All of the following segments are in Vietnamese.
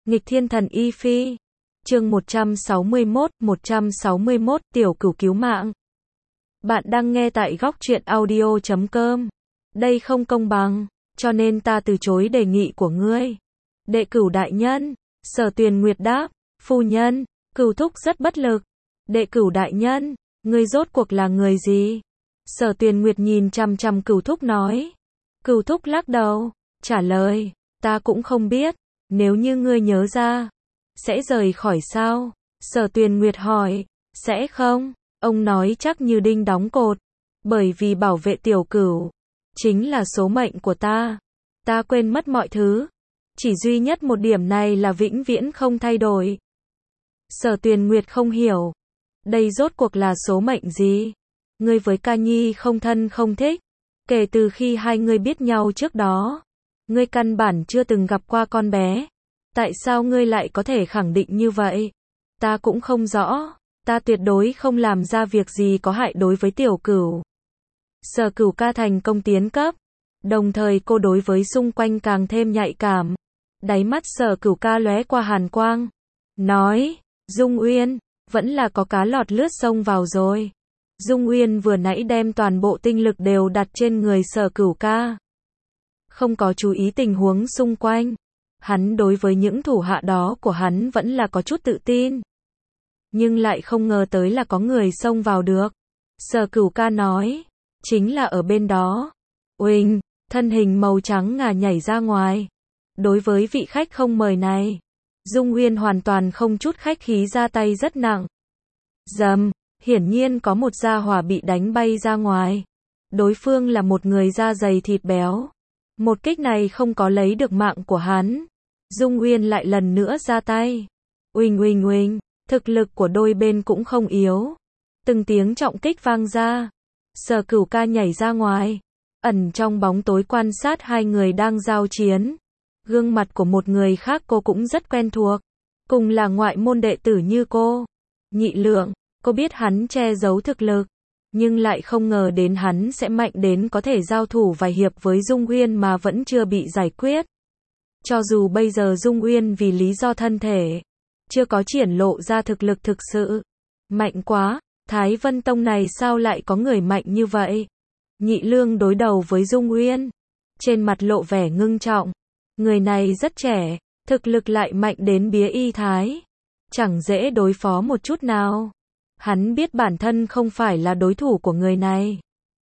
Nghịch thiên thần y phi. Chương 161, tiểu cửu cứu mạng. Bạn đang nghe tại góc truyện audio.com. Đây không công bằng, cho nên ta từ chối đề nghị của ngươi. Đệ cửu đại nhân. Sở Tuyền Nguyệt đáp, phu nhân, Cửu thúc rất bất lực. Đệ cửu đại nhân, ngươi rốt cuộc là người gì? Sở Tuyền Nguyệt nhìn chằm chằm Cửu thúc nói. Cửu thúc lắc đầu, trả lời, ta cũng không biết, nếu như ngươi nhớ ra, sẽ rời khỏi sao? Sở Tuyền Nguyệt hỏi, sẽ không? Ông nói chắc như đinh đóng cột, bởi vì bảo vệ tiểu cửu, chính là số mệnh của ta. Ta quên mất mọi thứ, chỉ duy nhất một điểm này là vĩnh viễn không thay đổi. Sở Tuyền Nguyệt không hiểu, đây rốt cuộc là số mệnh gì? Ngươi với Ca Nhi không thân không thích, kể từ khi hai người biết nhau trước đó, ngươi căn bản chưa từng gặp qua con bé. Tại sao ngươi lại có thể khẳng định như vậy? Ta cũng không rõ, ta tuyệt đối không làm ra việc gì có hại đối với tiểu cửu. Sở Cửu ca thành công tiến cấp, đồng thời cô đối với xung quanh càng thêm nhạy cảm. Đáy mắt Sở Cửu ca lóe qua hàn quang, nói, Dung Uyên, vẫn là có cá lọt lướt sông vào rồi. Dung Uyên vừa nãy đem toàn bộ tinh lực đều đặt trên người Sở Cửu ca, không có chú ý tình huống xung quanh. Hắn đối với những thủ hạ đó của hắn vẫn là có chút tự tin, nhưng lại không ngờ tới là có người xông vào được. Sở Cửu ca nói, chính là ở bên đó. Uỳnh, thân hình màu trắng ngà nhảy ra ngoài. Đối với vị khách không mời này, Dung Uyên hoàn toàn không chút khách khí ra tay rất nặng. Dầm, hiển nhiên có một gia hỏa bị đánh bay ra ngoài. Đối phương là một người da dày thịt béo. Một kích này không có lấy được mạng của hắn. Dung Uyên lại lần nữa ra tay. Uỳnh uỳnh uỳnh, thực lực của đôi bên cũng không yếu. Từng tiếng trọng kích vang ra. Sở Cửu ca nhảy ra ngoài, ẩn trong bóng tối quan sát hai người đang giao chiến. Gương mặt của một người khác cô cũng rất quen thuộc, cùng là ngoại môn đệ tử như cô. Nhị Lượng, cô biết hắn che giấu thực lực, nhưng lại không ngờ đến hắn sẽ mạnh đến có thể giao thủ vài hiệp với Dung Uyên mà vẫn chưa bị giải quyết. Cho dù bây giờ Dung Uyên vì lý do thân thể, chưa có triển lộ ra thực lực thực sự. Mạnh quá, Thái Vân Tông này sao lại có người mạnh như vậy? Nhị Lương đối đầu với Dung Uyên, trên mặt lộ vẻ ngưng trọng. Người này rất trẻ, thực lực lại mạnh đến bía y thái, chẳng dễ đối phó một chút nào. Hắn biết bản thân không phải là đối thủ của người này.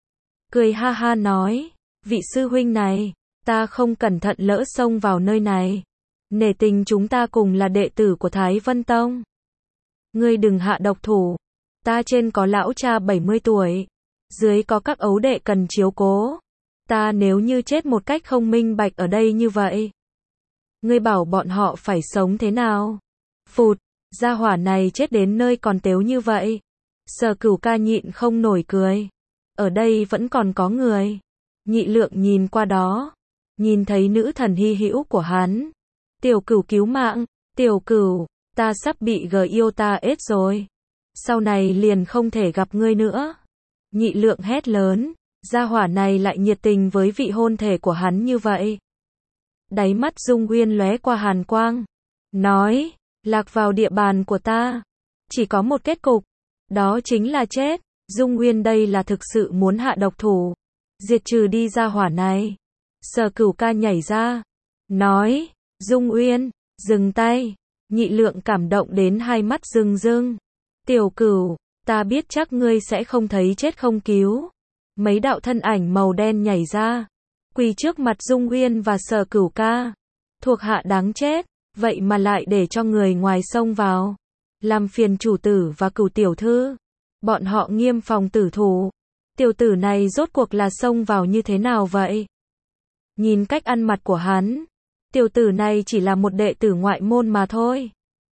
Cười ha ha nói, vị sư huynh này, ta không cẩn thận lỡ xông vào nơi này. Nể tình chúng ta cùng là đệ tử của Thái Vân Tông. Ngươi đừng hạ độc thủ, ta trên có lão cha 70 tuổi, dưới có các ấu đệ cần chiếu cố. Ta nếu như chết một cách không minh bạch ở đây như vậy, ngươi bảo bọn họ phải sống thế nào? Phụt, gia hỏa này chết đến nơi còn tếu như vậy. Sở Cửu ca nhịn không nổi cười. Ở đây vẫn còn có người. Nhị Lượng nhìn qua đó, nhìn thấy nữ thần hy hữu của hắn. Tiểu Cửu cứu mạng, tiểu Cửu, ta sắp bị Gyota ết rồi. Sau này liền không thể gặp ngươi nữa. Nhị Lượng hét lớn, gia hỏa này lại nhiệt tình với vị hôn thể của hắn như vậy. Đáy mắt Dung Uyên lóe qua hàn quang, nói, lạc vào địa bàn của ta, chỉ có một kết cục, đó chính là chết. Dung Uyên đây là thực sự muốn hạ độc thủ, diệt trừ đi gia hỏa này. Sở Cửu ca nhảy ra, nói, Dung Uyên, dừng tay. Nhị Lượng cảm động đến hai mắt rưng rưng. Tiểu Cửu, ta biết chắc ngươi sẽ không thấy chết không cứu. Mấy đạo thân ảnh màu đen nhảy ra, quỳ trước mặt Dung Uyên và Sở Cửu ca. Thuộc hạ đáng chết, vậy mà lại để cho người ngoài xông vào, làm phiền chủ tử và Cửu tiểu thư. Bọn họ nghiêm phòng tử thủ. Tiểu tử này rốt cuộc là xông vào như thế nào vậy? Nhìn cách ăn mặc của hắn, tiểu tử này chỉ là một đệ tử ngoại môn mà thôi.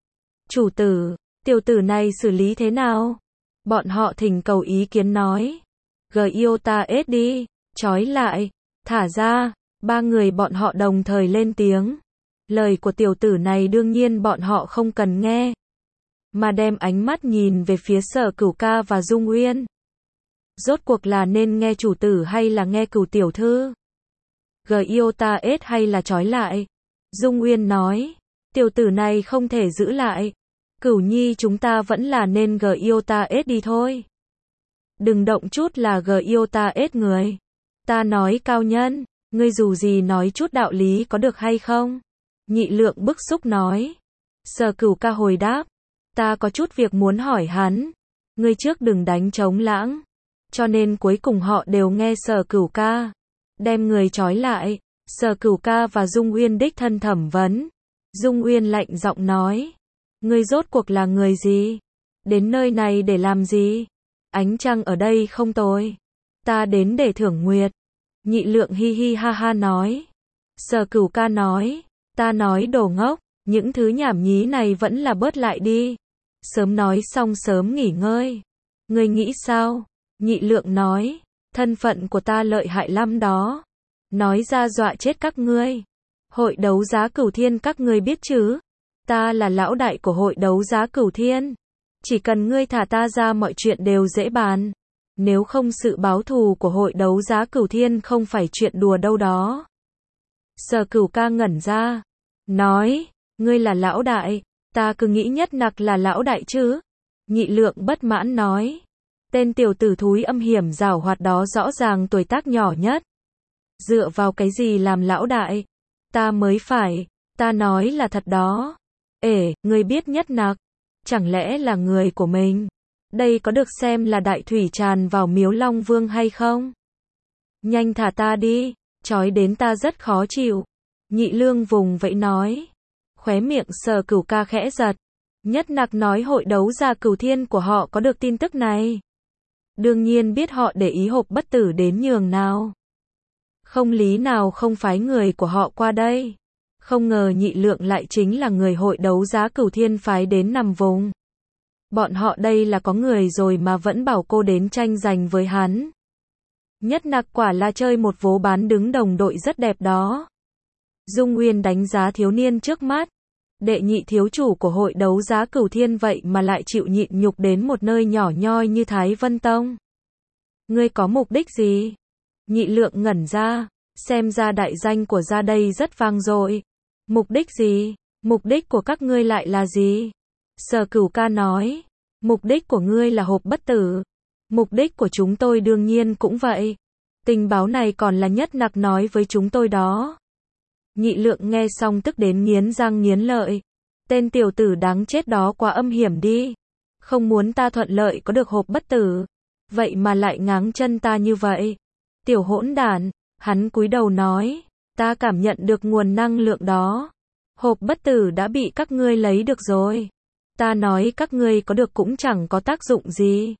Chủ tử, tiểu tử này xử lý thế nào? Bọn họ thỉnh cầu ý kiến nói. Gyota ết đi, trói lại, thả ra. Ba người bọn họ đồng thời lên tiếng. Lời của tiểu tử này đương nhiên bọn họ không cần nghe, mà đem ánh mắt nhìn về phía Sở Cửu ca và Dung Uyên. Rốt cuộc là nên nghe chủ tử hay là nghe Cửu tiểu thư? Gyota ết hay là trói lại? Dung Uyên nói, Tiểu tử này không thể giữ lại. Cửu nhi chúng ta vẫn là nên yêu ta ết đi thôi. Đừng động chút là yêu ta ết người. Ta nói cao nhân, ngươi dù gì nói chút đạo lý có được hay không? Nhị lượng bức xúc nói. Sở Cửu ca hồi đáp. Ta có chút việc muốn hỏi hắn. Ngươi trước đừng đánh trống lãng. Cho nên cuối cùng họ đều nghe Sở Cửu ca. Đem người trói lại. Sở Cửu ca và Dung Uyên đích thân thẩm vấn. Dung Uyên lạnh giọng nói. Ngươi rốt cuộc là người gì? Đến nơi này để làm gì? Ánh trăng ở đây không tồi. Ta đến để thưởng nguyệt. Nhị lượng hi hi ha ha nói. Sở Cửu ca nói. Ta nói đồ ngốc. Những thứ nhảm nhí này vẫn là bớt lại đi. Sớm nói xong sớm nghỉ ngơi. Ngươi nghĩ sao? Nhị lượng nói. Thân phận của ta lợi hại lắm đó. Nói ra dọa chết các ngươi. Hội đấu giá Cửu Thiên các ngươi biết chứ? Ta là lão đại của hội đấu giá Cửu Thiên. Chỉ cần ngươi thả ta ra mọi chuyện đều dễ bàn. Nếu không sự báo thù của hội đấu giá Cửu Thiên không phải chuyện đùa đâu đó. Sở Cửu ca ngẩn ra. Nói, ngươi là lão đại, ta cứ nghĩ Nhất Nặc là lão đại chứ. Nhị lượng bất mãn nói. Tên tiểu tử thúi âm hiểm giảo hoạt đó rõ ràng tuổi tác nhỏ nhất. Dựa vào cái gì làm lão đại? Ta mới phải, ta nói là thật đó. Ể, ngươi biết Nhất Nặc, chẳng lẽ là người của mình? Đây có được xem là đại thủy tràn vào miếu Long Vương hay không? Nhanh thả ta đi, trói đến ta rất khó chịu. Nhị lương vùng vẫy nói. Khóe miệng Sở Cửu ca khẽ giật. Nhất Nặc nói hội đấu giá Cửu Thiên của họ có được tin tức này. Đương nhiên biết họ để ý hộp bất tử đến nhường nào. Không lý nào không phái người của họ qua đây. Không ngờ nhị lượng lại chính là người hội đấu giá Cửu Thiên phái đến nằm vùng. Bọn họ đây là có người rồi mà vẫn bảo cô đến tranh giành với hắn. Nhất Nặc quả là chơi một vố bán đứng đồng đội rất đẹp đó. Dung Uyên đánh giá thiếu niên trước mắt. Đệ nhị thiếu chủ của hội đấu giá Cửu Thiên vậy mà lại chịu nhịn nhục đến một nơi nhỏ nhoi như Thái Vân Tông. Ngươi có mục đích gì? Nhị lượng ngẩn ra, xem ra đại danh của gia đây rất vang dội. Mục đích gì? Mục đích của các ngươi lại là gì? Sở Cửu ca nói, mục đích của ngươi là hộp bất tử. Mục đích của chúng tôi đương nhiên cũng vậy. Tình báo này còn là Nhất Nặc nói với chúng tôi đó. Nhị lượng nghe xong tức đến nghiến răng nghiến lợi. Tên tiểu tử đáng chết đó quá âm hiểm đi. Không muốn ta thuận lợi có được hộp bất tử. Vậy mà lại ngáng chân ta như vậy. Tiểu hỗn đản, hắn cúi đầu nói. Ta cảm nhận được nguồn năng lượng đó. Hộp bất tử đã bị các ngươi lấy được rồi. Ta nói các ngươi có được cũng chẳng có tác dụng gì.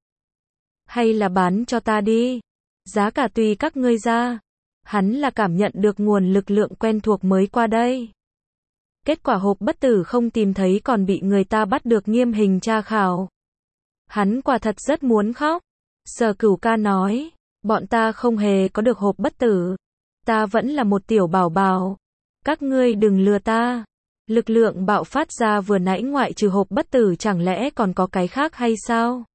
Hay là bán cho ta đi. Giá cả tùy các ngươi ra. Hắn là cảm nhận được nguồn lực lượng quen thuộc mới qua đây. Kết quả hộp bất tử không tìm thấy còn bị người ta bắt được nghiêm hình tra khảo. Hắn quả thật rất muốn khóc. Sở Cửu ca nói, bọn ta không hề có được hộp bất tử. Ta vẫn là một tiểu bảo bảo. Các ngươi đừng lừa ta. Lực lượng bạo phát ra vừa nãy ngoại trừ hộp bất tử chẳng lẽ còn có cái khác hay sao?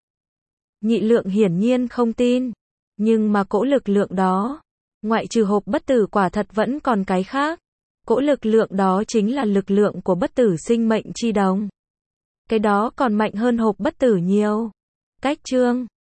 Nhị lượng hiển nhiên không tin. Nhưng mà cỗ lực lượng đó, ngoại trừ hộp bất tử quả thật vẫn còn cái khác. Cỗ lực lượng đó chính là lực lượng của bất tử sinh mệnh chi đồng. Cái đó còn mạnh hơn hộp bất tử nhiều. Cách chương